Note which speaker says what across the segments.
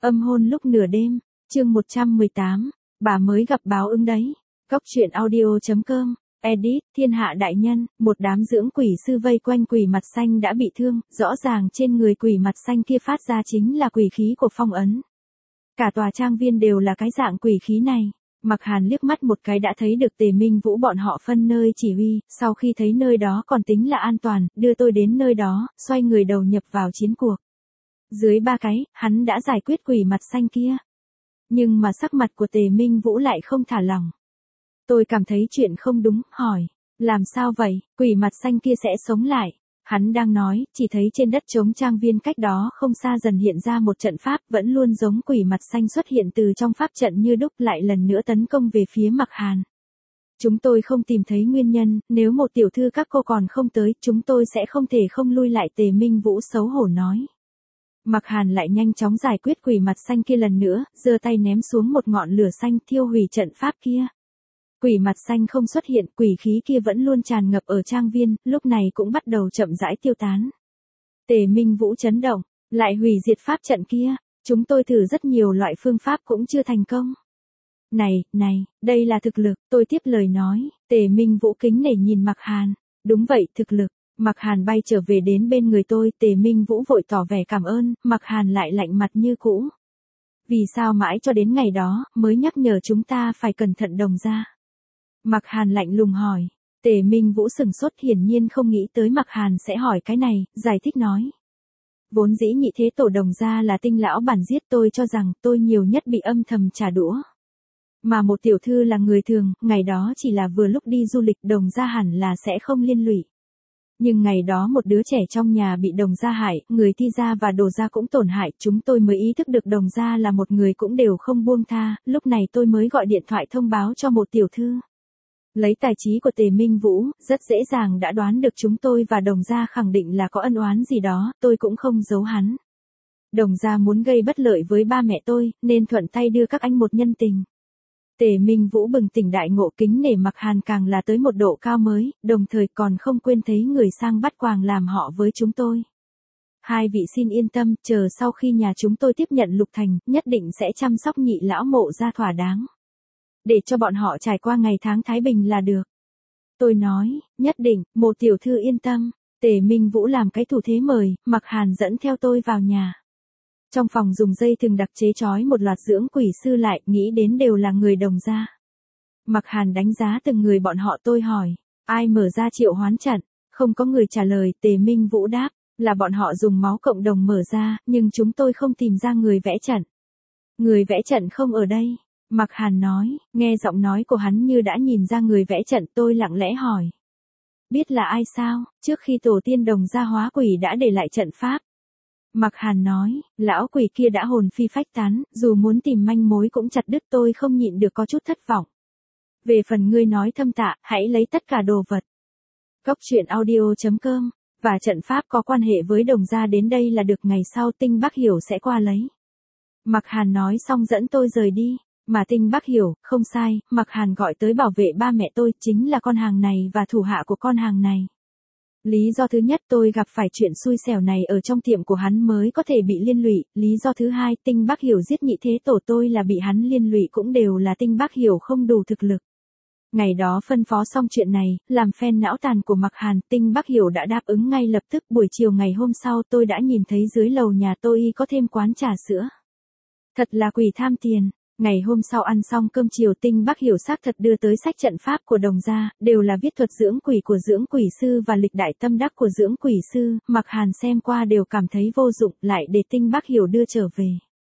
Speaker 1: Âm hôn lúc nửa đêm, chương 118, bà mới gặp báo ứng đấy. Góc truyện audio.com, edit, thiên hạ đại nhân, một đám dưỡng quỷ sư vây quanh quỷ mặt xanh đã bị thương, rõ ràng trên người quỷ mặt xanh kia phát ra chính là quỷ khí của phong ấn. Cả tòa trang viên đều là cái dạng quỷ khí này. Mặc Hàn liếc mắt một cái đã thấy được Tề Minh Vũ bọn họ phân nơi chỉ huy, sau khi thấy nơi đó còn tính là an toàn, đưa tôi đến nơi đó, xoay người đầu nhập vào chiến cuộc. Dưới 3 cái, hắn đã giải quyết quỷ mặt xanh kia. Nhưng mà sắc mặt của Tề Minh Vũ lại không thả lỏng. Tôi cảm thấy chuyện không đúng, hỏi. Làm sao vậy, quỷ mặt xanh kia sẽ sống lại. Hắn đang nói, chỉ thấy trên đất trống trang viên cách đó không xa dần hiện ra một trận pháp vẫn luôn giống quỷ mặt xanh xuất hiện từ trong pháp trận như đúc lại lần nữa tấn công về phía Mặc Hàn. Chúng tôi không tìm thấy nguyên nhân, nếu một tiểu thư các cô còn không tới, chúng tôi sẽ không thể không lui lại, Tề Minh Vũ xấu hổ nói. Mặc Hàn lại nhanh chóng giải quyết quỷ mặt xanh kia lần nữa, giơ tay ném xuống một ngọn lửa xanh thiêu hủy trận pháp kia. Quỷ mặt xanh không xuất hiện, quỷ khí kia vẫn luôn tràn ngập ở trang viên, lúc này cũng bắt đầu chậm rãi tiêu tán. Tề Minh Vũ chấn động, lại hủy diệt pháp trận kia, chúng tôi thử rất nhiều loại phương pháp cũng chưa thành công. Này, đây là thực lực, tôi tiếp lời nói, Tề Minh Vũ kính nể nhìn Mặc Hàn, đúng vậy, thực lực. Mặc Hàn bay trở về đến bên người tôi, Tề Minh Vũ vội tỏ vẻ cảm ơn, Mặc Hàn lại lạnh mặt như cũ. Vì sao mãi cho đến ngày đó, mới nhắc nhở chúng ta phải cẩn thận Đồng gia? Mặc Hàn lạnh lùng hỏi. Tề Minh Vũ sừng sốt, hiển nhiên không nghĩ tới Mặc Hàn sẽ hỏi cái này, giải thích nói. Vốn dĩ nhị thế tổ Đồng gia là tinh lão bản giết, tôi cho rằng tôi nhiều nhất bị âm thầm trả đũa. Mà một tiểu thư là người thường, ngày đó chỉ là vừa lúc đi du lịch, Đồng gia hẳn là sẽ không liên lụy. Nhưng ngày đó một đứa trẻ trong nhà bị Đồng gia hại, người Ti gia và Đồ gia cũng tổn hại, chúng tôi mới ý thức được Đồng gia là một người cũng đều không buông tha, lúc này tôi mới gọi điện thoại thông báo cho một tiểu thư. Lấy tài trí của Tề Minh Vũ, rất dễ dàng đã đoán được chúng tôi và Đồng gia khẳng định là có ân oán gì đó, tôi cũng không giấu hắn. Đồng gia muốn gây bất lợi với ba mẹ tôi, nên thuận tay đưa các anh một nhân tình. Tề Minh Vũ bừng tỉnh đại ngộ, kính nể Mặc Hàn càng là tới một độ cao mới, đồng thời còn không quên thấy người sang bắt quàng làm họ với chúng tôi. Hai vị xin yên tâm, chờ sau khi nhà chúng tôi tiếp nhận Lục Thành, nhất định sẽ chăm sóc nhị lão mộ ra thỏa đáng. Để cho bọn họ trải qua ngày tháng thái bình là được. Tôi nói, nhất định, một tiểu thư yên tâm. Tề Minh Vũ làm cái thủ thế mời, Mặc Hàn dẫn theo tôi vào nhà. Trong phòng dùng dây thừng đặc chế trói một loạt dưỡng quỷ sư lại, nghĩ đến đều là người Đồng gia. Mặc Hàn đánh giá từng người bọn họ, tôi hỏi, ai mở ra triệu hoán trận? Không có người trả lời, Tề Minh Vũ đáp, là bọn họ dùng máu cộng đồng mở ra, nhưng chúng tôi không tìm ra người vẽ trận. Người vẽ trận không ở đây. Mặc Hàn nói, nghe giọng nói của hắn như đã nhìn ra người vẽ trận, tôi lặng lẽ hỏi. Biết là ai sao, trước khi tổ tiên Đồng gia hóa quỷ đã để lại trận pháp. Mặc Hàn nói, lão quỷ kia đã hồn phi phách tán, dù muốn tìm manh mối cũng chặt đứt, tôi không nhịn được có chút thất vọng. Về phần ngươi nói thâm tạ, hãy lấy tất cả đồ vật. Góc truyện audio.com, và trận pháp có quan hệ với Đồng gia đến đây là được, ngày sau Tinh Bắc Hiểu sẽ qua lấy. Mặc Hàn nói xong dẫn tôi rời đi, mà Tinh Bắc Hiểu, không sai, Mặc Hàn gọi tới bảo vệ ba mẹ tôi, chính là con hàng này và thủ hạ của con hàng này. Lý do thứ nhất, tôi gặp phải chuyện xui xẻo này ở trong tiệm của hắn mới có thể bị liên lụy, lý do thứ hai, Tinh Bắc Hiểu giết nhị thế tổ tôi là bị hắn liên lụy, cũng đều là Tinh Bắc Hiểu không đủ thực lực. Ngày đó phân phó xong chuyện này, làm phen não tàn của Mặc Hàn, Tinh Bắc Hiểu đã đáp ứng ngay lập tức. Buổi chiều ngày hôm sau tôi đã nhìn thấy dưới lầu nhà tôi có thêm quán trà sữa. Thật là quỷ tham tiền. Ngày hôm sau ăn xong cơm chiều, Tinh Bắc Hiểu xác thật đưa tới sách trận pháp của Đồng gia, đều là viết thuật dưỡng quỷ của dưỡng quỷ sư và lịch đại tâm đắc của dưỡng quỷ sư, Mặc Hàn xem qua đều cảm thấy vô dụng, lại để Tinh Bắc Hiểu đưa trở về.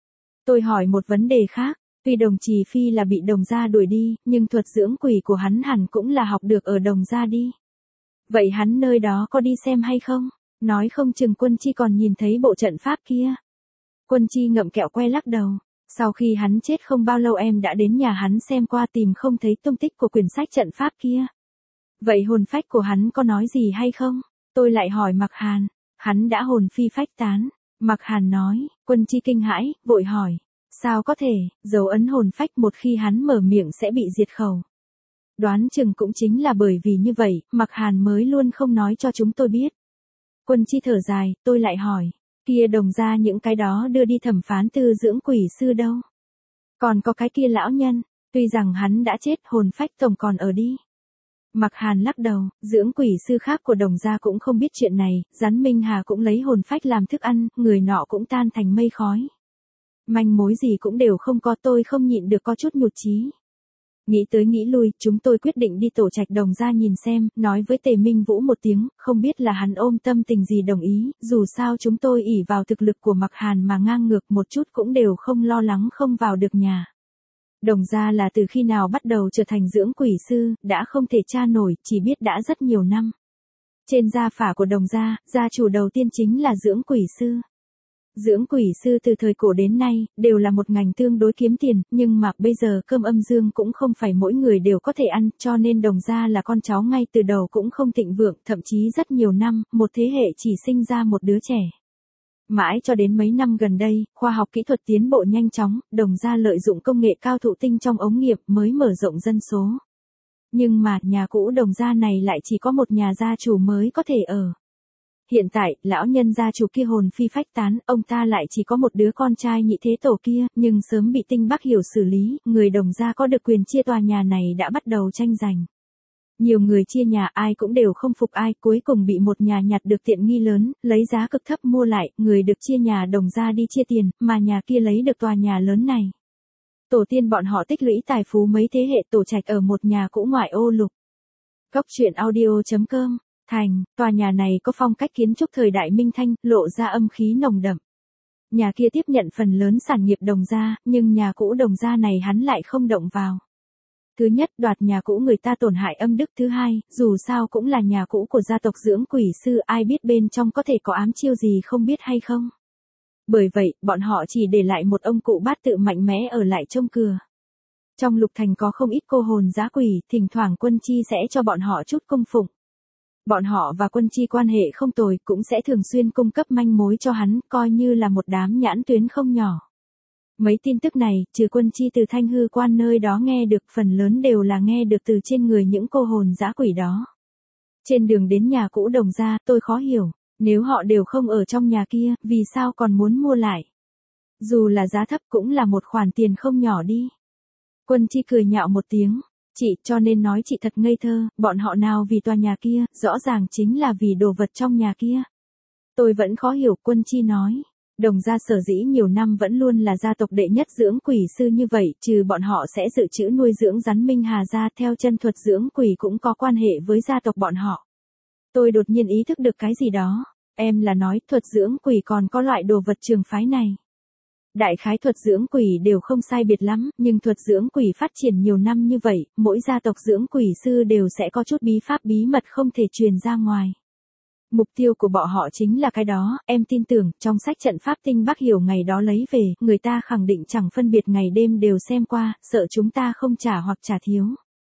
Speaker 1: Tôi hỏi một vấn đề khác, tuy Đồng Trì Phi là bị Đồng gia đuổi đi, nhưng thuật dưỡng quỷ của hắn hẳn cũng là học được ở Đồng gia đi. Vậy hắn nơi đó có đi xem hay không? Nói không chừng Quân Chi còn nhìn thấy bộ trận pháp kia. Quân Chi ngậm kẹo que lắc đầu. Sau khi hắn chết không bao lâu em đã đến nhà hắn xem qua, tìm không thấy tung tích của quyển sách trận pháp kia. Vậy hồn phách của hắn có nói gì hay không? Tôi lại hỏi Mặc Hàn, hắn đã hồn phi phách tán. Mặc Hàn nói, Quân Chi kinh hãi, vội hỏi, sao có thể, dấu ấn hồn phách một khi hắn mở miệng sẽ bị diệt khẩu. Đoán chừng cũng chính là bởi vì như vậy, Mặc Hàn mới luôn không nói cho chúng tôi biết. Quân Chi thở dài, tôi lại hỏi, Kia Đồng gia những cái đó đưa đi thẩm phán tư dưỡng quỷ sư đâu. Còn có cái kia lão nhân, tuy rằng hắn đã chết hồn phách tổng còn ở đi. Mạc Hàn lắc đầu, dưỡng quỷ sư khác của Đồng gia cũng không biết chuyện này, Rắn Minh Hà cũng lấy hồn phách làm thức ăn, người nọ cũng tan thành mây khói. Manh mối gì cũng đều không có, tôi không nhịn được có chút nhụt chí. Nghĩ tới nghĩ lui, chúng tôi quyết định đi tổ trạch Đồng gia nhìn xem, nói với Tề Minh Vũ một tiếng, không biết là hắn ôm tâm tình gì đồng ý, dù sao chúng tôi ỷ vào thực lực của Mạc Hàn mà ngang ngược một chút cũng đều không lo lắng không vào được nhà. Đồng gia là từ khi nào bắt đầu trở thành dưỡng quỷ sư, đã không thể tra nổi, chỉ biết đã rất nhiều năm. Trên gia phả của Đồng gia, gia chủ đầu tiên chính là dưỡng quỷ sư. Dưỡng quỷ sư từ thời cổ đến nay, đều là một ngành tương đối kiếm tiền, nhưng mà bây giờ cơm âm dương cũng không phải mỗi người đều có thể ăn, cho nên Đồng gia là con cháu ngay từ đầu cũng không thịnh vượng, thậm chí rất nhiều năm, một thế hệ chỉ sinh ra một đứa trẻ. Mãi cho đến mấy năm gần đây, khoa học kỹ thuật tiến bộ nhanh chóng, Đồng gia lợi dụng công nghệ cao thụ tinh trong ống nghiệm mới mở rộng dân số. Nhưng mà, nhà cũ Đồng gia này lại chỉ có một nhà gia chủ mới có thể ở. Hiện tại, lão nhân gia chủ kia hồn phi phách tán, ông ta lại chỉ có một đứa con trai nhị thế tổ kia, nhưng sớm bị Tinh Bắc Hiểu xử lý, người Đồng gia có được quyền chia tòa nhà này đã bắt đầu tranh giành. Nhiều người chia nhà ai cũng đều không phục ai, cuối cùng bị một nhà nhặt được tiện nghi lớn, lấy giá cực thấp mua lại, người được chia nhà Đồng gia đi chia tiền, mà nhà kia lấy được tòa nhà lớn này. Tổ tiên bọn họ tích lũy tài phú mấy thế hệ tổ trạch ở một nhà cũ ngoại ô Lục. Góc truyện audio.com, thành, tòa nhà này có phong cách kiến trúc thời đại Minh Thanh, lộ ra âm khí nồng đậm. Nhà kia tiếp nhận phần lớn sản nghiệp Đồng gia, nhưng nhà cũ Đồng gia này hắn lại không động vào. Thứ nhất, đoạt nhà cũ người ta tổn hại âm đức. Thứ hai, dù sao cũng là nhà cũ của gia tộc dưỡng quỷ sư, ai biết bên trong có thể có ám chiêu gì không biết hay không. Bởi vậy, bọn họ chỉ để lại một ông cụ bát tự mạnh mẽ ở lại trông cửa. Trong Lục Thành có không ít cô hồn dã quỷ, thỉnh thoảng Quân Chi sẽ cho bọn họ chút cung phụng. Bọn họ và Quân Chi quan hệ không tồi, cũng sẽ thường xuyên cung cấp manh mối cho hắn, coi như là một đám nhãn tuyến không nhỏ. Mấy tin tức này, trừ Quân Chi từ Thanh Hư Quan nơi đó nghe được, phần lớn đều là nghe được từ trên người những cô hồn dã quỷ đó. Trên đường đến nhà cũ Đồng gia, tôi khó hiểu, nếu họ đều không ở trong nhà kia, vì sao còn muốn mua lại? Dù là giá thấp cũng là một khoản tiền không nhỏ đi. Quân Chi cười nhạo một tiếng, chị, cho nên nói chị thật ngây thơ, bọn họ nào vì tòa nhà kia, rõ ràng chính là vì đồ vật trong nhà kia. Tôi vẫn khó hiểu, Quân Chi nói. Đồng gia sở dĩ nhiều năm vẫn luôn là gia tộc đệ nhất dưỡng quỷ sư như vậy, trừ bọn họ sẽ dự trữ nuôi dưỡng Rắn Minh Hà ra, theo chân thuật dưỡng quỷ cũng có quan hệ với gia tộc bọn họ. Tôi đột nhiên ý thức được cái gì đó, em là nói thuật dưỡng quỷ còn có loại đồ vật trường phái này. Đại khái thuật dưỡng quỷ đều không sai biệt lắm, nhưng thuật dưỡng quỷ phát triển nhiều năm như vậy, mỗi gia tộc dưỡng quỷ sư đều sẽ có chút bí pháp bí mật không thể truyền ra ngoài. Mục tiêu của bọn họ chính là cái đó, em tin tưởng, trong sách trận pháp Tinh Bắc Hiểu ngày đó lấy về, người ta khẳng định chẳng phân biệt ngày đêm đều xem qua, sợ chúng ta không trả hoặc trả thiếu.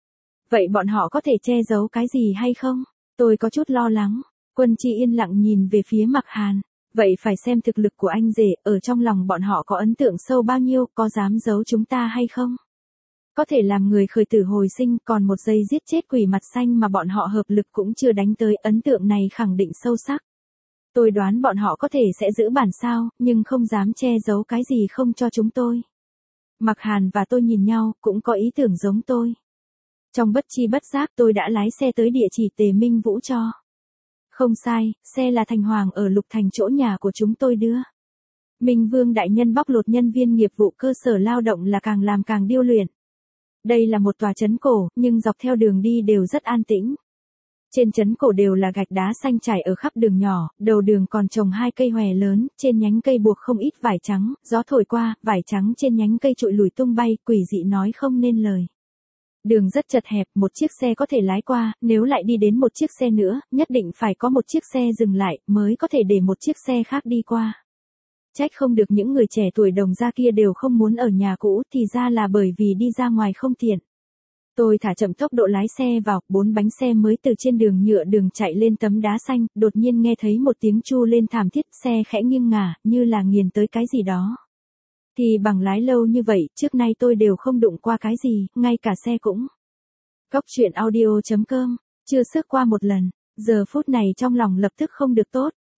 Speaker 1: Vậy bọn họ có thể che giấu cái gì hay không? Tôi có chút lo lắng. Quân Chi yên lặng nhìn về phía Mạc Hàn. Vậy phải xem thực lực của anh rể, ở trong lòng bọn họ có ấn tượng sâu bao nhiêu, có dám giấu chúng ta hay không? Có thể làm người khởi tử hồi sinh, còn một giây giết chết quỷ mặt xanh mà bọn họ hợp lực cũng chưa đánh tới, ấn tượng này khẳng định sâu sắc. Tôi đoán bọn họ có thể sẽ giữ bản sao, nhưng không dám che giấu cái gì không cho chúng tôi. Mạc Hàn và tôi nhìn nhau, cũng có ý tưởng giống tôi. Trong bất chi bất giác tôi đã lái xe tới địa chỉ Tề Minh Vũ cho. Không sai, xe là Thành Hoàng ở Lục Thành chỗ nhà của chúng tôi đưa. Minh Vương đại nhân bóc lột nhân viên nghiệp vụ cơ sở lao động là càng làm càng điêu luyện. Đây là một tòa trấn cổ, nhưng dọc theo đường đi đều rất an tĩnh. Trên trấn cổ đều là gạch đá xanh trải ở khắp đường nhỏ, đầu đường còn trồng 2 cây hòe lớn, trên nhánh cây buộc không ít vải trắng, gió thổi qua, vải trắng trên nhánh cây trụi lùi tung bay, quỷ dị nói không nên lời. Đường rất chật hẹp, một chiếc xe có thể lái qua, nếu lại đi đến một chiếc xe nữa, nhất định phải có một chiếc xe dừng lại, mới có thể để một chiếc xe khác đi qua. Trách không được những người trẻ tuổi Đồng gia kia đều không muốn ở nhà cũ, thì ra là bởi vì đi ra ngoài không tiện. Tôi thả chậm tốc độ lái xe vào, 4 bánh xe mới từ trên đường nhựa đường chạy lên tấm đá xanh, đột nhiên nghe thấy một tiếng chu lên thảm thiết, xe khẽ nghiêng ngả, như là nghiền tới cái gì đó. Thì bằng lái lâu như vậy, trước nay tôi đều không đụng qua cái gì, ngay cả xe cũng. Góc truyện audio.com, chưa xước qua một lần, giờ phút này trong lòng lập tức không được tốt.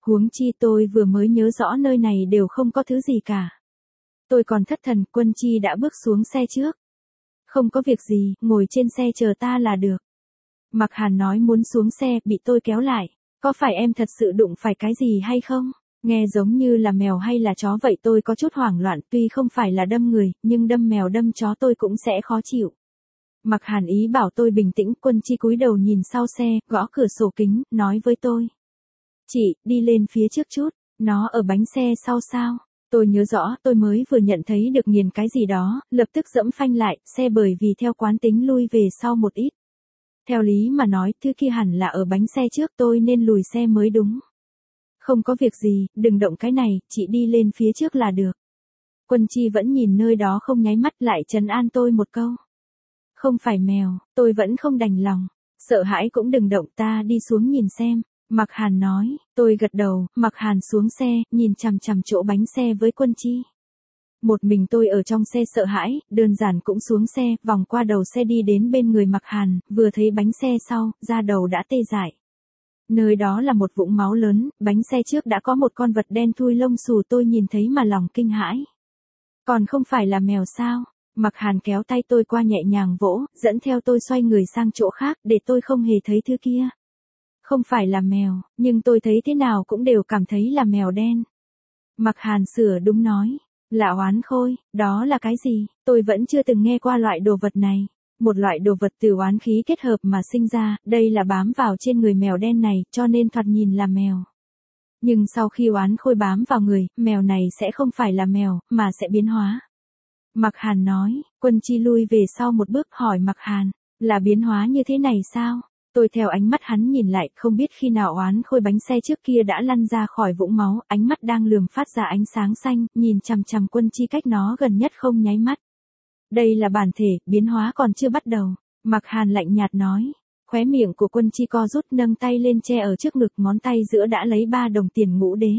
Speaker 1: Huống chi tôi vừa mới nhớ rõ nơi này đều không có thứ gì cả. Tôi còn thất thần, Quân Chi đã bước xuống xe trước. Không có việc gì, ngồi trên xe chờ ta là được. Mặc Hàn nói muốn xuống xe, bị tôi kéo lại. Có phải em thật sự đụng phải cái gì hay không? Nghe giống như là mèo hay là chó vậy, tôi có chút hoảng loạn, tuy không phải là đâm người, nhưng đâm mèo đâm chó tôi cũng sẽ khó chịu. Mặc Hàn ý bảo tôi bình tĩnh, Quân Chi cúi đầu nhìn sau xe, gõ cửa sổ kính, nói với tôi. Chị, đi lên phía trước chút, nó ở bánh xe sau sao? Tôi nhớ rõ, tôi mới vừa nhận thấy được nghiền cái gì đó, lập tức giẫm phanh lại, xe bởi vì theo quán tính lui về sau một ít. Theo lý mà nói, thứ kia hẳn là ở bánh xe trước, tôi nên lùi xe mới đúng. Không có việc gì, đừng động cái này, chị đi lên phía trước là được. Quân Chi vẫn nhìn nơi đó không nháy mắt, lại trấn an tôi một câu. Không phải mèo, tôi vẫn không đành lòng. Sợ hãi cũng đừng động, ta đi xuống nhìn xem. Mặc Hàn nói, tôi gật đầu, Mặc Hàn xuống xe, nhìn chằm chằm chỗ bánh xe với Quân Chi. Một mình tôi ở trong xe sợ hãi, đơn giản cũng xuống xe, vòng qua đầu xe đi đến bên người Mặc Hàn, vừa thấy bánh xe sau, da đầu đã tê dại. Nơi đó là một vũng máu lớn, bánh xe trước đã có một con vật đen thui lông xù, tôi nhìn thấy mà lòng kinh hãi. Còn không phải là mèo sao? Mặc Hàn kéo tay tôi qua nhẹ nhàng vỗ, dẫn theo tôi xoay người sang chỗ khác, để tôi không hề thấy thứ kia. Không phải là mèo, nhưng tôi thấy thế nào cũng đều cảm thấy là mèo đen. Mặc Hàn sửa đúng nói, là oán khôi, đó là cái gì? Tôi vẫn chưa từng nghe qua loại đồ vật này. Một loại đồ vật từ oán khí kết hợp mà sinh ra, đây là bám vào trên người mèo đen này, cho nên thoạt nhìn là mèo. Nhưng sau khi oán khôi bám vào người, mèo này sẽ không phải là mèo, mà sẽ biến hóa. Mặc Hàn nói, Quân Chi lui về sau một bước hỏi Mặc Hàn, là biến hóa như thế này sao? Tôi theo ánh mắt hắn nhìn lại, không biết khi nào oán khôi bánh xe trước kia đã lăn ra khỏi vũng máu, ánh mắt đang lườm phát ra ánh sáng xanh, nhìn chằm chằm Quân Chi cách nó gần nhất không nháy mắt. Đây là bản thể, biến hóa còn chưa bắt đầu. Mặc Hàn lạnh nhạt nói. Khóe miệng của Quân Chi co rút, nâng tay lên che ở trước ngực, ngón tay giữa đã lấy 3 đồng tiền ngũ đế.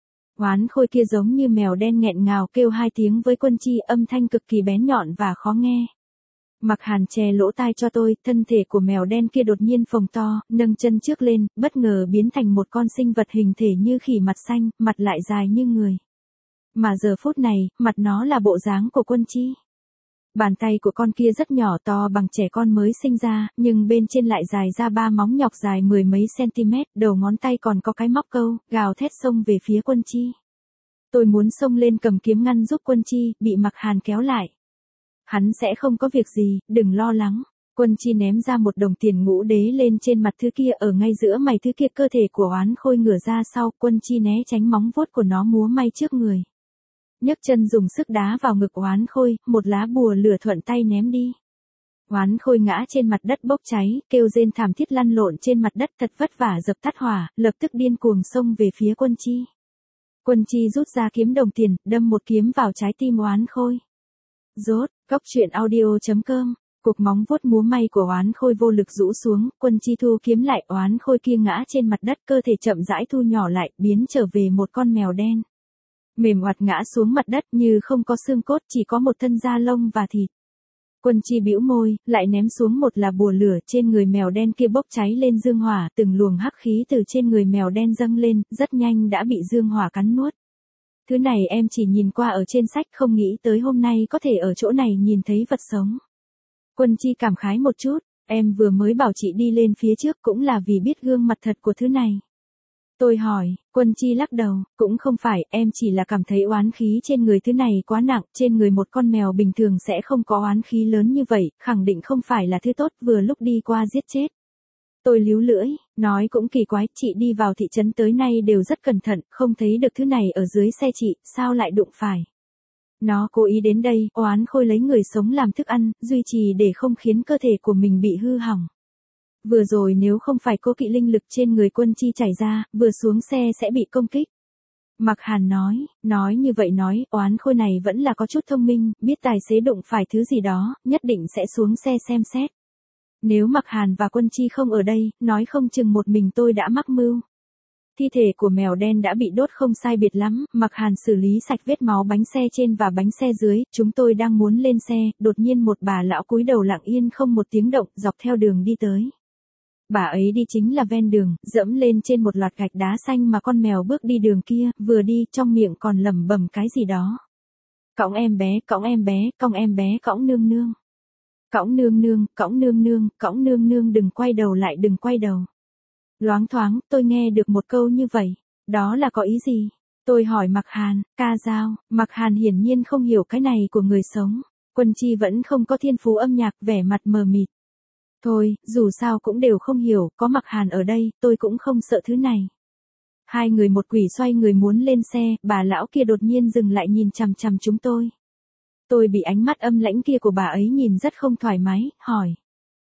Speaker 1: Oán khôi kia giống như mèo đen nghẹn ngào kêu 2 tiếng với Quân Chi, âm thanh cực kỳ bén nhọn và khó nghe. Mặc Hàn che lỗ tai cho tôi, thân thể của mèo đen kia đột nhiên phồng to, nâng chân trước lên, bất ngờ biến thành một con sinh vật hình thể như khỉ mặt xanh, mặt lại dài như người. Mà giờ phút này, mặt nó là bộ dáng của Quân Chi. Bàn tay của con kia rất nhỏ, to bằng trẻ con mới sinh ra, nhưng bên trên lại dài ra 3 móng nhọc dài 10 mấy cm, đầu ngón tay còn có cái móc câu, gào thét xông về phía Quân Chi. Tôi muốn xông lên cầm kiếm ngăn giúp Quân Chi, bị Mặc Hàn kéo lại. Hắn sẽ không có việc gì, đừng lo lắng. Quân Chi ném ra 1 đồng tiền ngũ đế lên trên mặt thứ kia, ở ngay giữa mày thứ kia, cơ thể của oán khôi ngửa ra sau, Quân Chi né tránh móng vuốt của nó múa may trước người. Nhấc chân dùng sức đá vào ngực oán khôi, một lá bùa lửa thuận tay ném đi. Oán khôi ngã trên mặt đất bốc cháy, kêu rên thảm thiết lăn lộn trên mặt đất, thật vất vả dập tắt hỏa, lập tức điên cuồng xông về phía Quân Chi. Quân Chi rút ra kiếm đồng tiền, đâm một kiếm vào trái tim oán khôi. Rốt, góc truyện audio.com. Cục móng vuốt múa may của oán khôi vô lực rũ xuống, Quân Chi thu kiếm lại, oán khôi kia ngã trên mặt đất, cơ thể chậm rãi thu nhỏ lại, biến trở về một con mèo đen. Mềm oặt ngã xuống mặt đất như không có xương cốt, chỉ có một thân da lông và thịt. Quân Chi bĩu môi, lại ném xuống một là bùa lửa, trên người mèo đen kia bốc cháy lên dương hỏa, từng luồng hắc khí từ trên người mèo đen dâng lên, rất nhanh đã bị dương hỏa cắn nuốt. Thứ này em chỉ nhìn qua ở trên sách, không nghĩ tới hôm nay có thể ở chỗ này nhìn thấy vật sống. Quân Chi cảm khái một chút, em vừa mới bảo chị đi lên phía trước cũng là vì biết gương mặt thật của thứ này. Tôi hỏi, Quân Chi lắc đầu, cũng không phải, em chỉ là cảm thấy oán khí trên người thứ này quá nặng, trên người một con mèo bình thường sẽ không có oán khí lớn như vậy, khẳng định không phải là thứ tốt, vừa lúc đi qua giết chết. Tôi líu lưỡi, nói cũng kỳ quái, chị đi vào thị trấn tới nay đều rất cẩn thận, không thấy được thứ này ở dưới xe chị, sao lại đụng phải. Nó cố ý đến đây, oán khôi lấy người sống làm thức ăn, duy trì để không khiến cơ thể của mình bị hư hỏng. Vừa rồi nếu không phải cố kỵ linh lực trên người Quân Chi chảy ra, vừa xuống xe sẽ bị công kích. Mặc Hàn nói như vậy nói, oán khôi này vẫn là có chút thông minh, biết tài xế đụng phải thứ gì đó, nhất định sẽ xuống xe xem xét. Nếu Mặc Hàn và Quân Chi không ở đây, nói không chừng một mình tôi đã mắc mưu. Thi thể của mèo đen đã bị đốt không sai biệt lắm, Mặc Hàn xử lý sạch vết máu bánh xe trên và bánh xe dưới, chúng tôi đang muốn lên xe, đột nhiên một bà lão cúi đầu lặng yên không một tiếng động, dọc theo đường đi tới. Bà ấy đi chính là ven đường, dẫm lên trên một loạt gạch đá xanh mà con mèo bước đi đường kia, vừa đi trong miệng còn lẩm bẩm cái gì đó. Cõng em bé, cõng em bé, cõng em bé, cõng nương nương. Cõng nương nương, cõng nương nương, cõng nương nương, đừng quay đầu lại, đừng quay đầu. Loáng thoáng, tôi nghe được một câu như vậy. Đó là có ý gì? Tôi hỏi Mạc Hàn, ca dao. Mạc Hàn hiển nhiên không hiểu cái này của người sống. Quân Chi vẫn không có thiên phú âm nhạc, vẻ mặt mờ mịt. Thôi, dù sao cũng đều không hiểu, có Mạc Hàn ở đây, tôi cũng không sợ thứ này. Hai người một quỷ xoay người muốn lên xe, bà lão kia đột nhiên dừng lại nhìn chằm chằm chúng tôi. Tôi bị ánh mắt âm lãnh kia của bà ấy nhìn rất không thoải mái, hỏi.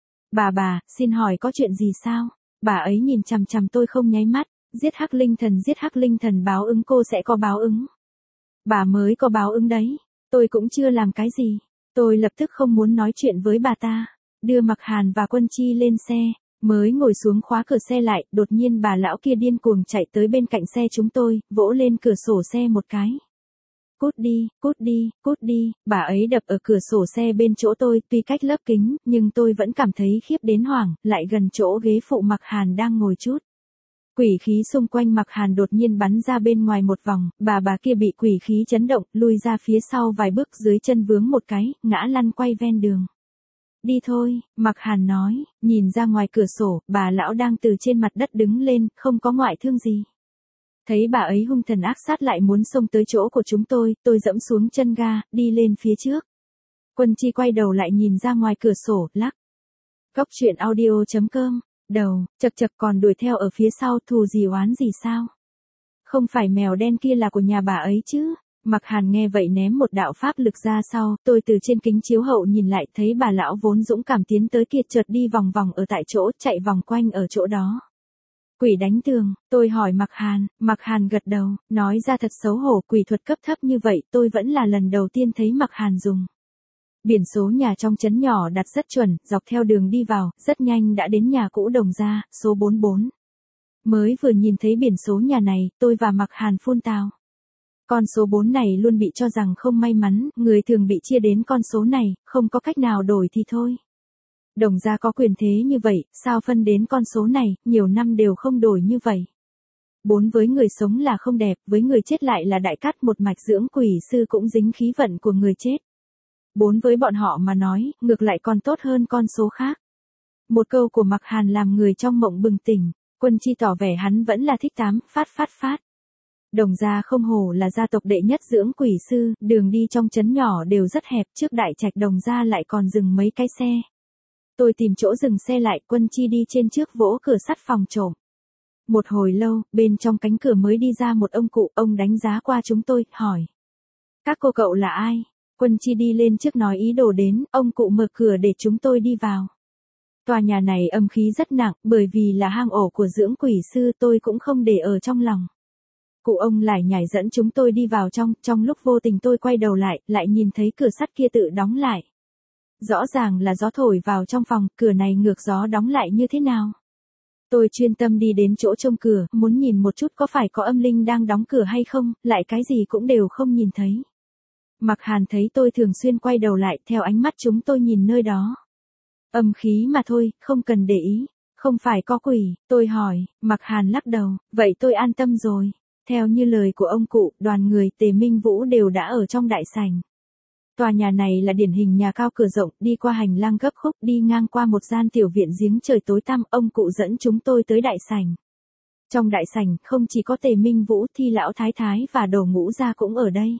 Speaker 1: Bà, xin hỏi có chuyện gì sao? Bà ấy nhìn chằm chằm tôi không nháy mắt, giết hắc linh thần báo ứng, cô sẽ có báo ứng. Bà mới có báo ứng đấy, tôi cũng chưa làm cái gì. Tôi lập tức không muốn nói chuyện với bà ta, đưa Mạc Hàn và Quân Chi lên xe, mới ngồi xuống khóa cửa xe lại, đột nhiên bà lão kia điên cuồng chạy tới bên cạnh xe chúng tôi, vỗ lên cửa sổ xe một cái. Cút đi, cút đi, cút đi, bà ấy đập ở cửa sổ xe bên chỗ tôi, tuy cách lớp kính, nhưng tôi vẫn cảm thấy khiếp đến hoảng, lại gần chỗ ghế phụ Mạc Hàn đang ngồi chút. Quỷ khí xung quanh Mạc Hàn đột nhiên bắn ra bên ngoài một vòng, bà kia bị quỷ khí chấn động, lui ra phía sau vài bước, dưới chân vướng một cái, ngã lăn quay ven đường. Đi thôi, Mạc Hàn nói, nhìn ra ngoài cửa sổ, bà lão đang từ trên mặt đất đứng lên, không có ngoại thương gì. Thấy bà ấy hung thần ác sát lại muốn xông tới chỗ của chúng tôi dẫm xuống chân ga, đi lên phía trước. Quân Chi quay đầu lại nhìn ra ngoài cửa sổ, lắc. Góc truyện audio.com, đầu, chật còn đuổi theo ở phía sau, thù gì oán gì sao? Không phải mèo đen kia là của nhà bà ấy chứ? Mạc Hàn nghe vậy ném một đạo pháp lực ra sau, tôi từ trên kính chiếu hậu nhìn lại thấy bà lão vốn dũng cảm tiến tới kia chợt đi vòng vòng ở tại chỗ, chạy vòng quanh ở chỗ đó. Quỷ đánh tường, tôi hỏi Mạc Hàn gật đầu, nói ra thật xấu hổ, quỷ thuật cấp thấp như vậy tôi vẫn là lần đầu tiên thấy Mạc Hàn dùng. Biển số nhà trong trấn nhỏ đặt rất chuẩn, dọc theo đường đi vào, rất nhanh đã đến nhà cũ Đồng gia, số 44. Mới vừa nhìn thấy biển số nhà này, tôi và Mạc Hàn phun tào. Con số 4 này luôn bị cho rằng không may mắn, người thường bị chia đến con số này, không có cách nào đổi thì thôi. Đồng gia có quyền thế như vậy, sao phân đến con số này, nhiều năm đều không đổi như vậy. 4 với người sống là không đẹp, với người chết lại là đại cát, một mạch dưỡng quỷ sư cũng dính khí vận của người chết. 4 với bọn họ mà nói, ngược lại còn tốt hơn con số khác. Một câu của Mạc Hàn làm người trong mộng bừng tỉnh, Quân Chi tỏ vẻ hắn vẫn là thích phát. Đồng gia không hổ là gia tộc đệ nhất dưỡng quỷ sư, đường đi trong trấn nhỏ đều rất hẹp, trước đại trạch Đồng gia lại còn dừng mấy cái xe. Tôi tìm chỗ dừng xe lại, Quân Chi đi trên trước vỗ cửa sắt phòng trộm. Một hồi lâu, bên trong cánh cửa mới đi ra một ông cụ, ông đánh giá qua chúng tôi, hỏi. Các cô cậu là ai? Quân Chi đi lên trước nói ý đồ đến, ông cụ mở cửa để chúng tôi đi vào. Tòa nhà này âm khí rất nặng, bởi vì là hang ổ của dưỡng quỷ sư tôi cũng không để ở trong lòng. Cụ ông lải nhải dẫn chúng tôi đi vào trong lúc vô tình tôi quay đầu lại nhìn thấy cửa sắt kia tự đóng lại. Rõ ràng là gió thổi vào trong phòng, cửa này ngược gió đóng lại như thế nào? Tôi chuyên tâm đi đến chỗ trông cửa, muốn nhìn một chút có phải có âm linh đang đóng cửa hay không, lại cái gì cũng đều không nhìn thấy. Mạc Hàn thấy tôi thường xuyên quay đầu lại, theo ánh mắt chúng tôi nhìn nơi đó. Âm khí mà thôi, không cần để ý. Không phải có quỷ, tôi hỏi, Mạc Hàn lắc đầu, vậy tôi an tâm rồi. Theo như lời của ông cụ, đoàn người Tề Minh Vũ đều đã ở trong đại sảnh. Tòa nhà này là điển hình nhà cao cửa rộng, đi qua hành lang gấp khúc, đi ngang qua một gian tiểu viện giếng trời tối tăm, ông cụ dẫn chúng tôi tới đại sảnh. Trong đại sảnh, không chỉ có Tề Minh Vũ, Thi lão thái thái và Đồ Ngũ gia cũng ở đây.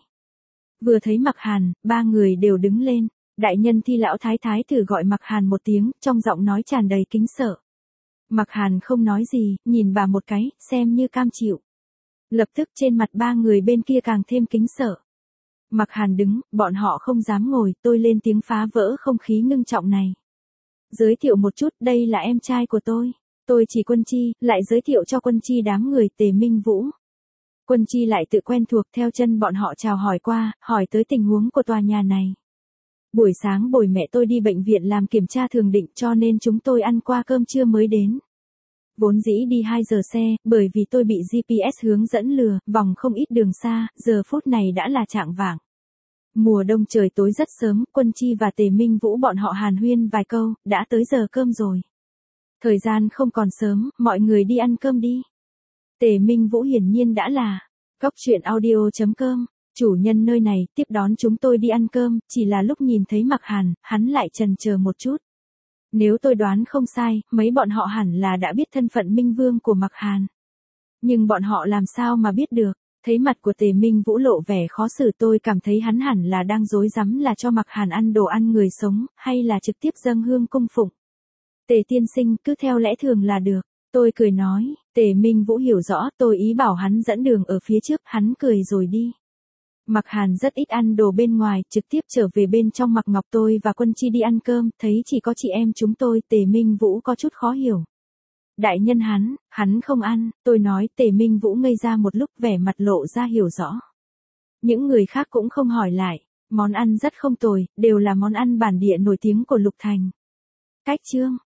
Speaker 1: Vừa thấy Mạc Hàn, ba người đều đứng lên, đại nhân Thi lão thái thái thử gọi Mạc Hàn một tiếng, trong giọng nói tràn đầy kính sợ. Mạc Hàn không nói gì, nhìn bà một cái, xem như cam chịu. Lập tức trên mặt ba người bên kia càng thêm kính sợ. Mạc Hàn đứng, bọn họ không dám ngồi, tôi lên tiếng phá vỡ không khí ngưng trọng này. Giới thiệu một chút, đây là em trai của tôi chỉ Quân Chi, lại giới thiệu cho Quân Chi đám người Tề Minh Vũ. Quân Chi lại tự quen thuộc theo chân bọn họ chào hỏi qua, hỏi tới tình huống của tòa nhà này. Buổi sáng bồi mẹ tôi đi bệnh viện làm kiểm tra thường định cho nên chúng tôi ăn qua cơm trưa mới đến. Vốn dĩ đi 2 giờ xe, bởi vì tôi bị GPS hướng dẫn lừa, vòng không ít đường xa, giờ phút này đã là chạng vạng. Mùa đông trời tối rất sớm, Quân Chi và Tề Minh Vũ bọn họ hàn huyên vài câu, đã tới giờ cơm rồi. Thời gian không còn sớm, mọi người đi ăn cơm đi. Tề Minh Vũ hiển nhiên đã là Góc truyện audio.com, chủ nhân nơi này, tiếp đón chúng tôi đi ăn cơm, chỉ là lúc nhìn thấy Mạc Hàn, hắn lại chần chờ một chút. Nếu tôi đoán không sai, mấy bọn họ hẳn là đã biết thân phận Minh Vương của Mạc Hàn. Nhưng bọn họ làm sao mà biết được? Thấy mặt của Tề Minh Vũ lộ vẻ khó xử, tôi cảm thấy hắn hẳn là đang rối rắm là cho Mạc Hàn ăn đồ ăn người sống, hay là trực tiếp dâng hương cung phụng. Tề tiên sinh, cứ theo lẽ thường là được. Tôi cười nói, Tề Minh Vũ hiểu rõ, tôi ý bảo hắn dẫn đường ở phía trước, hắn cười rồi đi. Mạc Hàn rất ít ăn đồ bên ngoài, trực tiếp trở về bên trong. Mạc Ngọc tôi và Quân Chi đi ăn cơm, thấy chỉ có chị em chúng tôi. Tề Minh Vũ có chút khó hiểu. Đại nhân hắn không ăn, tôi nói. Tề Minh Vũ ngây ra một lúc, vẻ mặt lộ ra hiểu rõ. Những người khác cũng không hỏi lại, món ăn rất không tồi, đều là món ăn bản địa nổi tiếng của Lục Thành. Cách chương